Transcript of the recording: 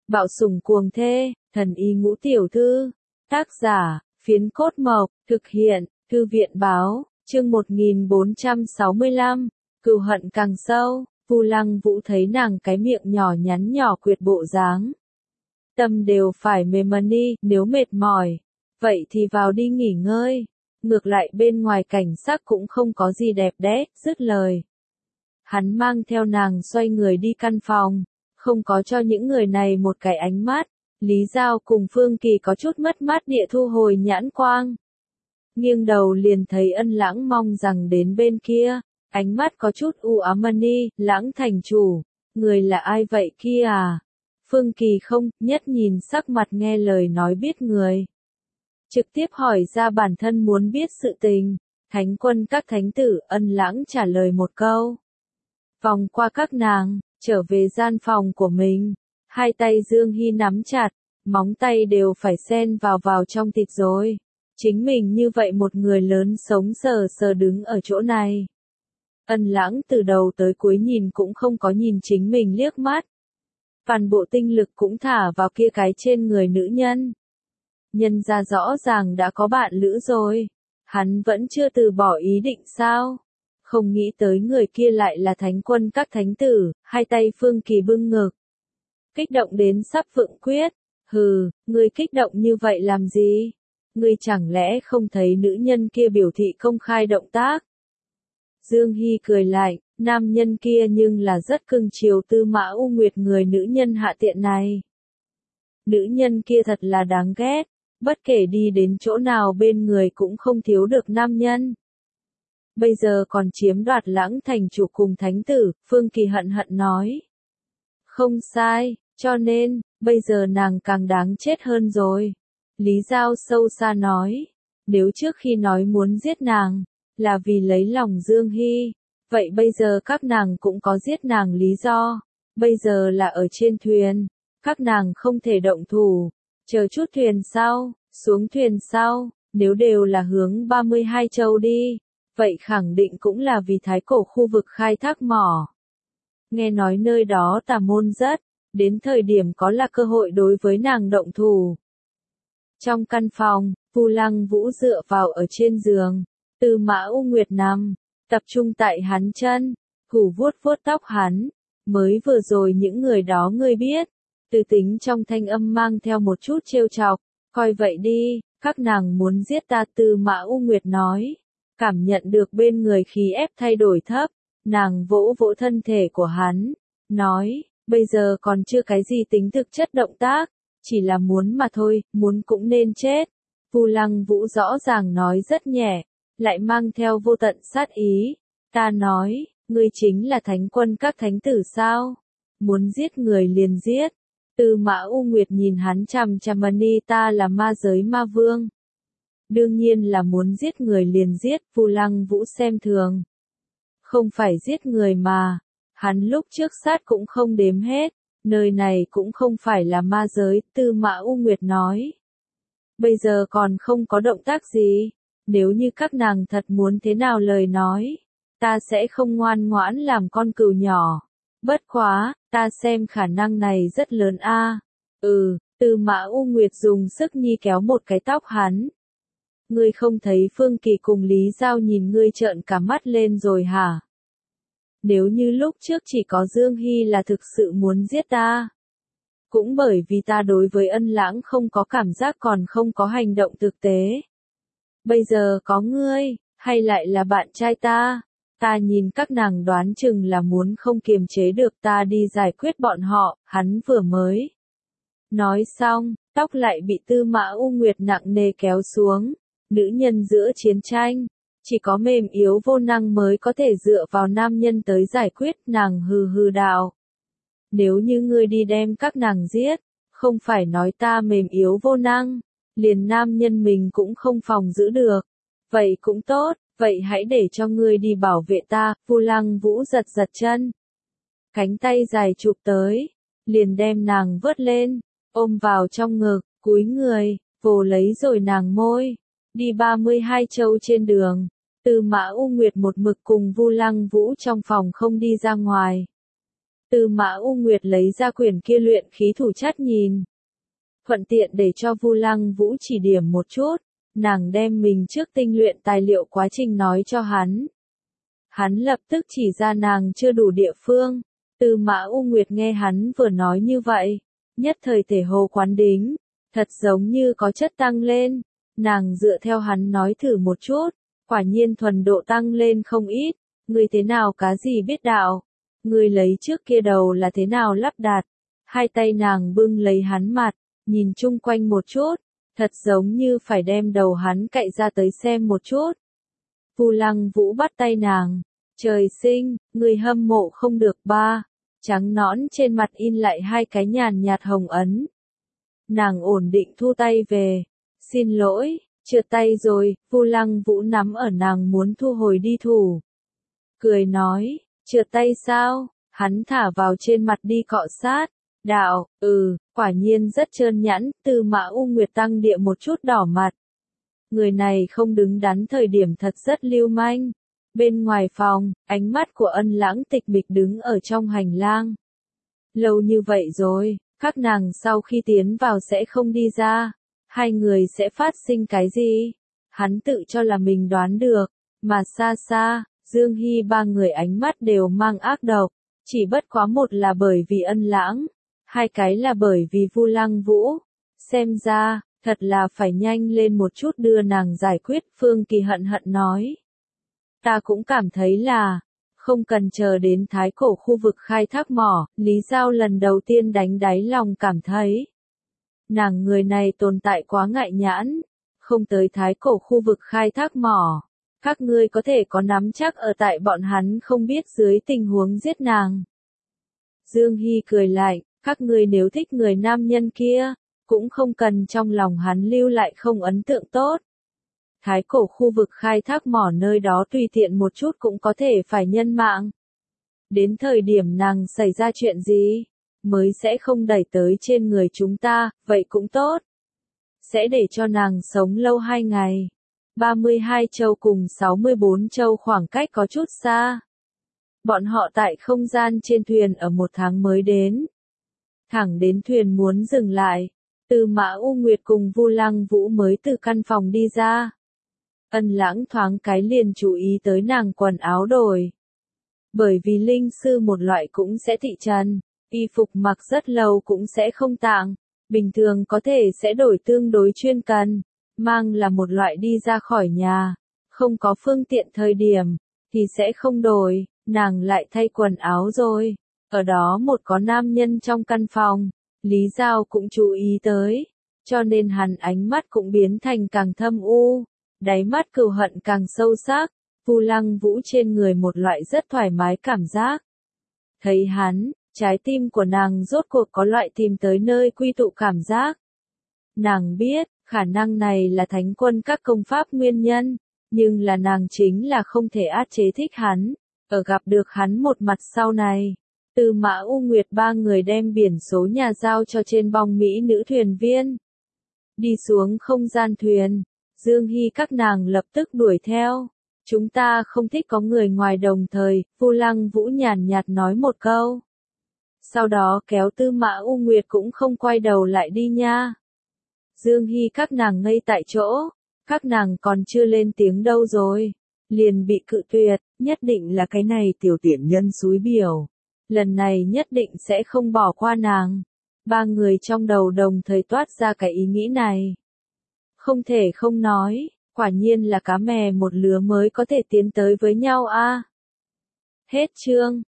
Bạo sủng cuồng thê, thần y ngũ tiểu thư. Tác giả, Phiến Cốt Mộc, thực hiện, Thư viện báo, chương 1465, cừu hận càng sâu. Vu Lăng Vũ thấy nàng cái miệng nhỏ nhắn nhỏ quyệt bộ dáng. Tâm đều phải mềm đi, nếu mệt mỏi, vậy thì vào đi nghỉ ngơi. Ngược lại bên ngoài cảnh sắc cũng không có gì đẹp đẽ, dứt lời. Hắn mang theo nàng xoay người đi căn phòng, không có cho những người này một cái ánh mắt. Lý Giao cùng Phương Kỳ có chút mất mát địa thu hồi nhãn quang. Nghiêng đầu liền thấy Ân Lãng mong rằng đến bên kia, ánh mắt có chút u ám đi, Lãng thành chủ, người là ai vậy kia à? Phương Kỳ không, nhất nhìn sắc mặt nghe lời nói biết người. Trực tiếp hỏi ra bản thân muốn biết sự tình, thánh quân các thánh tử, Ân Lãng trả lời một câu. Vòng qua các nàng, trở về gian phòng của mình, hai tay Dương Hy nắm chặt, móng tay đều phải xen vào trong thịt rồi. Chính mình như vậy một người lớn sống sờ sờ đứng ở chỗ này. Ân Lãng từ đầu tới cuối nhìn cũng không có nhìn chính mình liếc mắt. Toàn bộ tinh lực cũng thả vào kia cái trên người nữ nhân. Nhân ra rõ ràng đã có bạn lữ rồi. Hắn vẫn chưa từ bỏ ý định sao? Không nghĩ tới người kia lại là thánh quân các thánh tử, hai tay Phương Kỳ bưng ngực. Kích động đến sắp phượng quyết. Hừ, ngươi kích động như vậy làm gì? Ngươi chẳng lẽ không thấy nữ nhân kia biểu thị công khai động tác? Dương Hy cười lại, nam nhân kia nhưng là rất cưng chiều Tư Mã U Nguyệt người nữ nhân hạ tiện này. Nữ nhân kia thật là đáng ghét, bất kể đi đến chỗ nào bên người cũng không thiếu được nam nhân. Bây giờ còn chiếm đoạt Lãng thành chủ cùng thánh tử, Phương Kỳ hận hận nói. Không sai, cho nên, bây giờ nàng càng đáng chết hơn rồi. Lý Giao sâu xa nói, nếu trước khi nói muốn giết nàng, là vì lấy lòng Dương Hy, vậy bây giờ các nàng cũng có giết nàng lý do. Bây giờ là ở trên thuyền, các nàng không thể động thủ, chờ chút thuyền sau, xuống thuyền sau, nếu đều là hướng 32 châu đi, vậy khẳng định cũng là vì thái cổ khu vực khai thác mỏ. Nghe nói nơi đó tà môn rất, đến thời điểm có là cơ hội đối với nàng động thủ. Trong căn phòng, Vu Lăng Vũ dựa vào ở trên giường, Tư Mã U Nguyệt nằm, tập trung tại hắn chân, thủ vuốt vuốt tóc hắn. Mới vừa rồi những người đó ngươi biết, từ tính trong thanh âm mang theo một chút trêu chọc, coi vậy đi, các nàng muốn giết ta. Tư Mã U Nguyệt nói, cảm nhận được bên người khí ép thay đổi thấp, nàng vỗ vỗ thân thể của hắn, nói, bây giờ còn chưa cái gì tính thực chất động tác, chỉ là muốn mà thôi, muốn cũng nên chết. Vu Lăng Vũ rõ ràng nói rất nhẹ, lại mang theo vô tận sát ý. Ta nói, ngươi chính là thánh quân các thánh tử sao? Muốn giết người liền giết. Tư Mã U Nguyệt nhìn hắn chằm chằm đi, ta là ma giới ma vương. Đương nhiên là muốn giết người liền giết, Vu Lăng Vũ xem thường. Không phải giết người mà, hắn lúc trước sát cũng không đếm hết, nơi này cũng không phải là ma giới, Tư Mã U Nguyệt nói. Bây giờ còn không có động tác gì, nếu như các nàng thật muốn thế nào lời nói, ta sẽ không ngoan ngoãn làm con cừu nhỏ. Bất quá, ta xem khả năng này rất lớn a. Tư Mã U Nguyệt dùng sức nhi kéo một cái tóc hắn. Ngươi không thấy Phương Kỳ cùng Lý Giao nhìn ngươi trợn cả mắt lên rồi hả? Nếu như lúc trước chỉ có Dương Hy là thực sự muốn giết ta. Cũng bởi vì ta đối với Ân Lãng không có cảm giác còn không có hành động thực tế. Bây giờ có ngươi, hay lại là bạn trai ta? Ta nhìn các nàng đoán chừng là muốn không kiềm chế được ta đi giải quyết bọn họ, hắn vừa mới. Nói xong, tóc lại bị Tư Mã U Nguyệt nặng nề kéo xuống. Nữ nhân giữa chiến tranh, chỉ có mềm yếu vô năng mới có thể dựa vào nam nhân tới giải quyết. Nàng hừ hừ đạo. Nếu như ngươi đi đem các nàng giết, không phải nói ta mềm yếu vô năng, liền nam nhân mình cũng không phòng giữ được. Vậy cũng tốt, vậy hãy để cho ngươi đi bảo vệ ta. Vu Lăng Vũ giật giật chân, cánh tay dài chụp tới, liền đem nàng vớt lên, ôm vào trong ngực, cúi người, vồ lấy rồi nàng môi. Đi 32 châu trên đường, Tư Mã U Nguyệt một mực cùng Vu Lăng Vũ trong phòng không đi ra ngoài. Tư Mã U Nguyệt lấy ra quyển kia luyện khí thủ chắt nhìn. Thuận tiện để cho Vu Lăng Vũ chỉ điểm một chút, nàng đem mình trước tinh luyện tài liệu quá trình nói cho hắn. Hắn lập tức chỉ ra nàng chưa đủ địa phương. Tư Mã U Nguyệt nghe hắn vừa nói như vậy, nhất thời thể hồ quán đính, thật giống như có chất tăng lên. Nàng dựa theo hắn nói thử một chút, quả nhiên thuần độ tăng lên không ít. Ngươi thế nào cá gì biết đạo? Ngươi lấy trước kia đầu là thế nào lắp đặt? Hai tay nàng bưng lấy hắn mặt, nhìn chung quanh một chút, thật giống như phải đem đầu hắn cạy ra tới xem một chút. Vu Lăng Vũ bắt tay nàng, trời sinh, người hâm mộ không được ba, trắng nõn trên mặt in lại hai cái nhàn nhạt hồng ấn. Nàng ổn định thu tay về, xin lỗi, trượt tay rồi. Vu Lăng Vũ nắm ở nàng muốn thu hồi đi thủ. Cười nói, trượt tay sao? Hắn thả vào trên mặt đi cọ sát. Đạo, quả nhiên rất trơn nhẵn. Tư Mã U Nguyệt tăng địa một chút đỏ mặt. Người này không đứng đắn thời điểm thật rất lưu manh. Bên ngoài phòng, ánh mắt của Ân Lãng tịch mịch đứng ở trong hành lang. Lâu như vậy rồi, các nàng sau khi tiến vào sẽ không đi ra. Hai người sẽ phát sinh cái gì? Hắn tự cho là mình đoán được, mà xa xa, Dương Hy ba người ánh mắt đều mang ác độc. Chỉ bất quá một là bởi vì Ân Lãng, hai cái là bởi vì Vu Lăng Vũ. Xem ra, thật là phải nhanh lên một chút đưa nàng giải quyết. Phương Kỳ hận hận nói. Ta cũng cảm thấy là, không cần chờ đến Thái Cổ khu vực khai thác mỏ. Lý Giao lần đầu tiên đánh đáy lòng cảm thấy. Nàng người này tồn tại quá ngại nhãn, không tới Thái Cổ khu vực khai thác mỏ. Các ngươi có thể có nắm chắc ở tại bọn hắn không biết dưới tình huống giết nàng. Dương Hy cười lại, các ngươi nếu thích người nam nhân kia, cũng không cần trong lòng hắn lưu lại không ấn tượng tốt. Thái Cổ khu vực khai thác mỏ nơi đó tùy tiện một chút cũng có thể phải nhân mạng. Đến thời điểm nàng xảy ra chuyện gì, mới sẽ không đẩy tới trên người chúng ta, vậy cũng tốt. Sẽ để cho nàng sống lâu 2 ngày. 32 châu cùng 64 châu khoảng cách có chút xa. Bọn họ tại không gian trên thuyền ở 1 tháng mới đến. Thẳng đến thuyền muốn dừng lại, Tư Mã U Nguyệt cùng Vu Lăng Vũ mới từ căn phòng đi ra. Ân Lãng thoáng cái liền chú ý tới nàng quần áo đổi. Bởi vì linh sư một loại cũng sẽ thị trần, y phục mặc rất lâu cũng sẽ không tạng, bình thường có thể sẽ đổi tương đối chuyên cần, mang là một loại đi ra khỏi nhà, không có phương tiện thời điểm, thì sẽ không đổi, nàng lại thay quần áo rồi. Ở đó một có nam nhân trong căn phòng, Lý Giao cũng chú ý tới, cho nên hắn ánh mắt cũng biến thành càng thâm u, đáy mắt cừu hận càng sâu sắc. Vu Lăng Vũ trên người một loại rất thoải mái cảm giác. Thấy hắn, trái tim của nàng rốt cuộc có loại tìm tới nơi quy tụ cảm giác. Nàng biết, khả năng này là thánh quân các công pháp nguyên nhân, nhưng là nàng chính là không thể áp chế thích hắn. Ở gặp được hắn một mặt sau này, Tư Mã U Nguyệt ba người đem biển số nhà giao cho trên bong mỹ nữ thuyền viên. Đi xuống không gian thuyền, Dương Hy các nàng lập tức đuổi theo. Chúng ta không thích có người ngoài đồng thời, Vu Lăng Vũ nhàn nhạt nói một câu. Sau đó kéo Tư Mã U Nguyệt cũng không quay đầu lại đi nha. Dương Hy các nàng ngây tại chỗ, các nàng còn chưa lên tiếng đâu rồi, liền bị cự tuyệt, nhất định là cái này tiểu tiện nhân xúi biểu. Lần này nhất định sẽ không bỏ qua nàng. Ba người trong đầu đồng thời toát ra cái ý nghĩ này. Không thể không nói, quả nhiên là cá mè một lứa mới có thể tiến tới với nhau a. Hết chương.